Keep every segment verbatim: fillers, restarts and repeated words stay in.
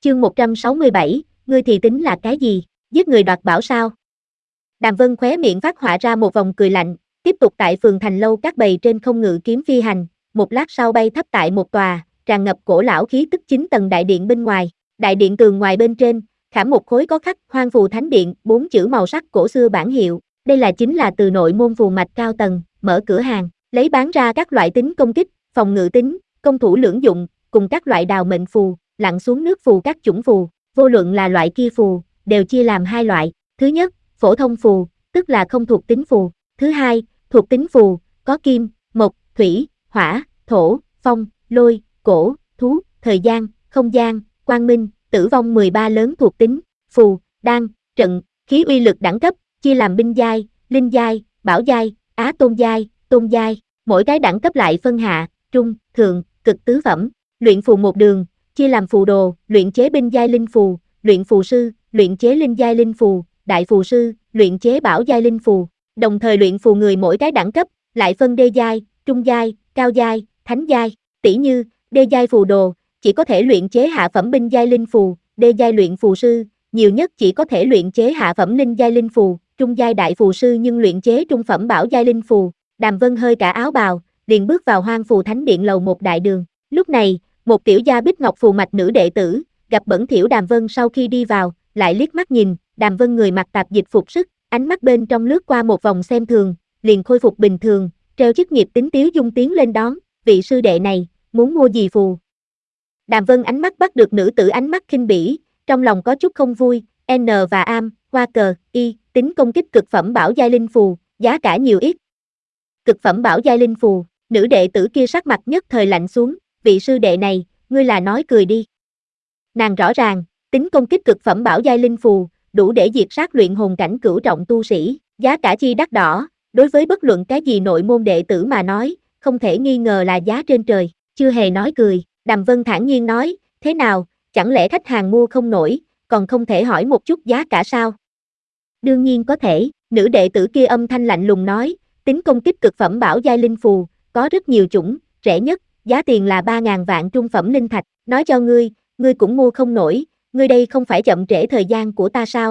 Chương một trăm sáu mươi bảy, ngươi thì tính là cái gì, giết người đoạt bảo sao? Đàm Vân khóe miệng phát họa ra một vòng cười lạnh, tiếp tục tại phường thành lâu các bầy trên không ngự kiếm phi hành, một lát sau bay thấp tại một tòa, tràn ngập cổ lão khí tức chín tầng đại điện bên ngoài. Đại điện tường ngoài bên trên, khảm một khối có khắc Hoang Phù Thánh Điện, bốn chữ màu sắc cổ xưa bản hiệu, đây là chính là từ nội môn phù mạch cao tầng, mở cửa hàng, lấy bán ra các loại tính công kích, phòng ngự tính, công thủ lưỡng dụng, cùng các loại đào mệnh phù, lặn xuống nước phù các chủng phù, vô luận là loại kia phù, đều chia làm hai loại. Thứ nhất, phổ thông phù, tức là không thuộc tính phù. Thứ hai, thuộc tính phù, có kim, mộc, thủy, hỏa, thổ, phong, lôi, cổ, thú, thời gian, không gian, quang minh, tử vong mười ba lớn thuộc tính, phù, đan, trận, khí uy lực đẳng cấp, chia làm binh giai, linh giai, bảo giai, á tôn giai, tôn giai, mỗi cái đẳng cấp lại phân hạ, trung, thượng, cực tứ phẩm. Luyện phù một đường, chia làm phù đồ, luyện chế binh giai linh phù, luyện phù sư, luyện chế linh giai linh phù, đại phù sư, luyện chế bảo giai linh phù. Đồng thời luyện phù người mỗi cái đẳng cấp, lại phân đê giai, trung giai, cao giai, thánh giai. Tỷ như, đê giai phù đồ, chỉ có thể luyện chế hạ phẩm binh giai linh phù, đê giai luyện phù sư, nhiều nhất chỉ có thể luyện chế hạ phẩm linh giai linh phù, trung giai đại phù sư nhưng luyện chế trung phẩm bảo giai linh phù. Đàm Vân hơi cả áo bào, liền bước vào Hoang Phù Thánh Điện lầu một đại đường. Lúc này, một tiểu gia bích ngọc phù mạch nữ đệ tử, gặp bẩn thỉu Đàm Vân sau khi đi vào, lại liếc mắt nhìn, Đàm Vân người mặc tạp dịch phục sức, ánh mắt bên trong lướt qua một vòng xem thường, liền khôi phục bình thường, treo chức nghiệp tính tiếu dung tiến lên đón, vị sư đệ này, muốn mua gì phù? Đàm Vân ánh mắt bắt được nữ tử ánh mắt khinh bỉ, trong lòng có chút không vui, N và am, hoa cờ, y, tính công kích cực phẩm bảo giai linh phù, giá cả nhiều ít. Cực phẩm bảo giai linh phù, nữ đệ tử kia sắc mặt nhất thời lạnh xuống, vị sư đệ này, ngươi là nói cười đi. Nàng rõ ràng, tính công kích cực phẩm bảo giai linh phù, đủ để diệt sát luyện hồn cảnh cửu trọng tu sĩ, giá cả chi đắt đỏ, đối với bất luận cái gì nội môn đệ tử mà nói, không thể nghi ngờ là giá trên trời, chưa hề nói cười, Đàm Vân thản nhiên nói, thế nào, chẳng lẽ khách hàng mua không nổi, còn không thể hỏi một chút giá cả sao? Đương nhiên có thể, nữ đệ tử kia âm thanh lạnh lùng nói, tính công kích cực phẩm bảo giai linh phù, có rất nhiều chủng, rẻ nhất, giá tiền là ba ngàn vạn trung phẩm linh thạch, nói cho ngươi, ngươi cũng mua không nổi, ngươi đây không phải chậm trễ thời gian của ta sao?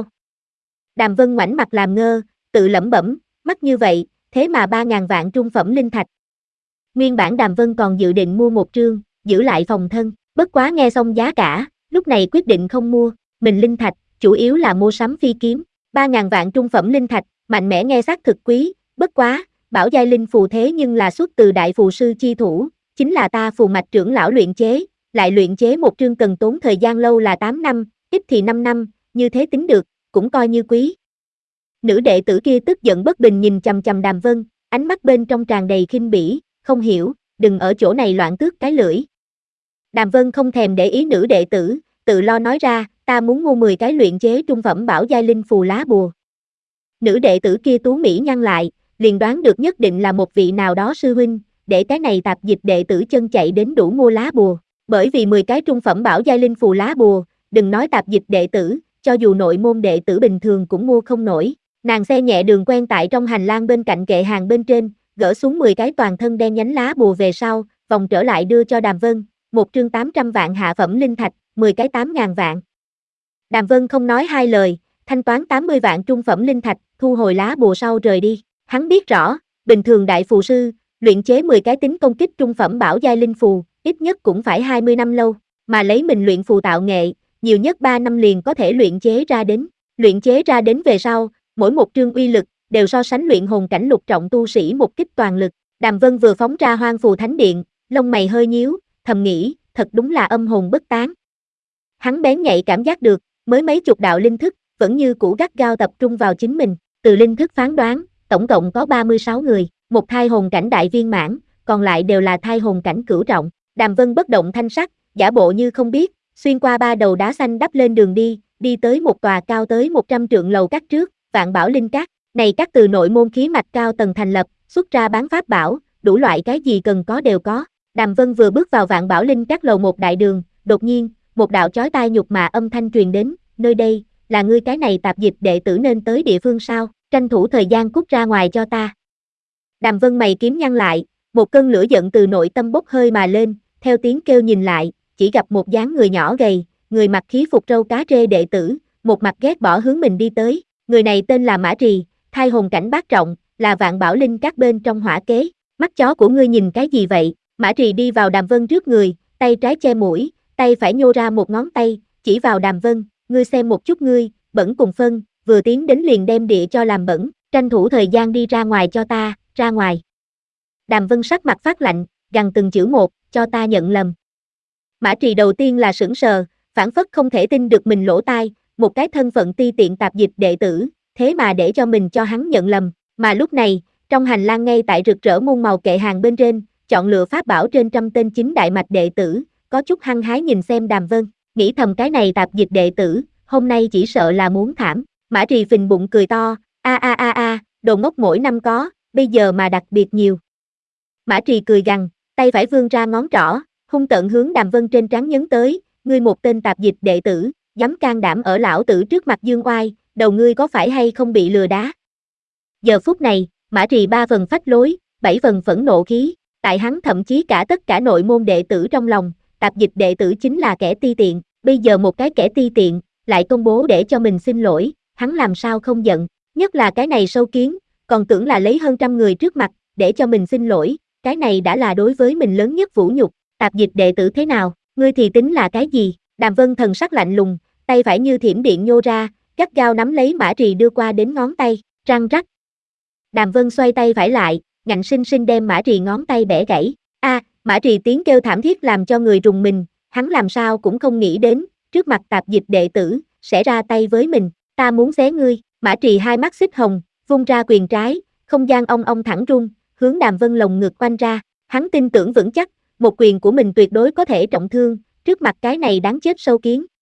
Đàm Vân ngoảnh mặt làm ngơ, tự lẩm bẩm, mắc như vậy, thế mà ba ngàn vạn trung phẩm linh thạch. Nguyên bản Đàm Vân còn dự định mua một trương, giữ lại phòng thân, bất quá nghe xong giá cả, lúc này quyết định không mua, mình linh thạch, chủ yếu là mua sắm phi kiếm, ba ngàn vạn trung phẩm linh thạch, mạnh mẽ nghe xác thực quý, bất quá, bảo giai linh phù thế nhưng là xuất từ đại phù sư chi thủ, chính là ta phù mạch trưởng lão luyện chế, lại luyện chế một trương cần tốn thời gian lâu là tám năm, ít thì năm năm, như thế tính được, cũng coi như quý. Nữ đệ tử kia tức giận bất bình nhìn chằm chằm Đàm Vân, ánh mắt bên trong tràn đầy khinh bỉ, không hiểu, đừng ở chỗ này loạn tước cái lưỡi. Đàm Vân không thèm để ý nữ đệ tử, tự lo nói ra, ta muốn mua mười cái luyện chế trung phẩm bảo giai linh phù lá bùa. Nữ đệ tử kia tú mỹ nhăn lại, liền đoán được nhất định là một vị nào đó sư huynh, để cái này tạp dịch đệ tử chân chạy đến đủ mua lá bùa, bởi vì mười cái trung phẩm bảo giai linh phù lá bùa, đừng nói tạp dịch đệ tử, cho dù nội môn đệ tử bình thường cũng mua không nổi. Nàng xe nhẹ đường quen tại trong hành lang bên cạnh kệ hàng bên trên, gỡ xuống mười cái toàn thân đen nhánh lá bùa về sau, vòng trở lại đưa cho Đàm Vân, một trương tám trăm vạn hạ phẩm linh thạch, mười cái tám ngàn vạn. Đàm Vân không nói hai lời, thanh toán tám mươi vạn trung phẩm linh thạch, thu hồi lá bùa sau rời đi. Hắn biết rõ, bình thường đại phù sư, luyện chế mười cái tính công kích trung phẩm bảo giai linh phù, ít nhất cũng phải hai mươi năm lâu, mà lấy mình luyện phù tạo nghệ, nhiều nhất ba năm liền có thể luyện chế ra đến. Luyện chế ra đến về sau, mỗi một trương uy lực, đều so sánh luyện hồn cảnh lục trọng tu sĩ một kích toàn lực. Đàm Vân vừa phóng ra Hoang Phù Thánh Điện, lông mày hơi nhíu, thầm nghĩ, thật đúng là âm hồn bất tán. Hắn bén nhạy cảm giác được, mới mấy chục đạo linh thức, vẫn như cũ gắt gao tập trung vào chính mình, từ linh thức phán đoán, tổng cộng có ba mươi sáu người, một thai hồn cảnh đại viên mãn, còn lại đều là thai hồn cảnh cửu trọng. Đàm Vân bất động thanh sắc, giả bộ như không biết, xuyên qua ba đầu đá xanh đắp lên đường đi, đi tới một tòa cao tới một trăm trượng lầu các trước, Vạn Bảo Linh Các, này các từ nội môn khí mạch cao tầng thành lập, xuất ra bán pháp bảo, đủ loại cái gì cần có đều có. Đàm Vân vừa bước vào Vạn Bảo Linh Các lầu một đại đường, đột nhiên, một đạo chói tai nhục mạ âm thanh truyền đến, nơi đây, là ngươi cái này tạp dịch đệ tử nên tới địa phương sao, tranh thủ thời gian cút ra ngoài cho ta. Đàm Vân mày kiếm nhăn lại, một cơn lửa giận từ nội tâm bốc hơi mà lên, theo tiếng kêu nhìn lại, chỉ gặp một dáng người nhỏ gầy, người mặc khí phục râu cá trê đệ tử, một mặt ghét bỏ hướng mình đi tới. Người này tên là Mã Trì, thai hồn cảnh bát trọng, là Vạn Bảo Linh các bên trong hỏa kế. Mắt chó của ngươi nhìn cái gì vậy? Mã Trì đi vào Đàm Vân trước người, tay trái che mũi, tay phải nhô ra một ngón tay, chỉ vào Đàm Vân, ngươi xem một chút ngươi, bẩn cùng phân, vừa tiến đến liền đem địa cho làm bẩn, tranh thủ thời gian đi ra ngoài cho ta, ra ngoài. Đàm Vân sắc mặt phát lạnh, gằn từng chữ một, cho ta nhận lầm. Mã Trì đầu tiên là sững sờ, phảng phất không thể tin được mình lỗ tai, một cái thân phận ti tiện tạp dịch đệ tử, thế mà để cho mình cho hắn nhận lầm, mà lúc này, trong hành lang ngay tại rực rỡ muôn màu kệ hàng bên trên, chọn lựa pháp bảo trên trăm tên chính đại mạch đệ tử, có chút hăng hái nhìn xem Đàm Vân, nghĩ thầm cái này tạp dịch đệ tử, hôm nay chỉ sợ là muốn thảm. Mã Trì phình bụng cười to, a a a a, đồ ngốc mỗi năm có, bây giờ mà đặc biệt nhiều. Mã Trì cười gằn, tay phải vươn ra ngón trỏ, hung tợn hướng Đàm Vân trên trán nhấn tới, ngươi một tên tạp dịch đệ tử, dám can đảm ở lão tử trước mặt dương oai, đầu ngươi có phải hay không bị lừa đá? Giờ phút này, Mã Trì ba phần phách lối, bảy phần phẫn nộ khí, tại hắn thậm chí cả tất cả nội môn đệ tử trong lòng, tạp dịch đệ tử chính là kẻ ti tiện, bây giờ một cái kẻ ti tiện, lại công bố để cho mình xin lỗi, hắn làm sao không giận, nhất là cái này sâu kiến, còn tưởng là lấy hơn trăm người trước mặt, để cho mình xin lỗi, cái này đã là đối với mình lớn nhất vũ nhục, tạp dịch đệ tử thế nào, ngươi thì tính là cái gì? Đàm Vân thần sắc lạnh lùng, tay phải như thiểm điện nhô ra, gắt gao nắm lấy Mã Trì đưa qua đến ngón tay, răng rắc. Đàm Vân xoay tay phải lại, ngạnh sinh sinh đem Mã Trì ngón tay bẻ gãy. A, à, Mã Trì tiếng kêu thảm thiết làm cho người rùng mình, hắn làm sao cũng không nghĩ đến, trước mặt tạp dịch đệ tử, sẽ ra tay với mình, ta muốn xé ngươi. Mã Trì hai mắt xích hồng, vung ra quyền trái, không gian ong ong thẳng rung, hướng Đàm Vân lồng ngực quanh ra, hắn tin tưởng vững chắc, một quyền của mình tuyệt đối có thể trọng thương, trước mặt cái này đáng chết sâu kiến.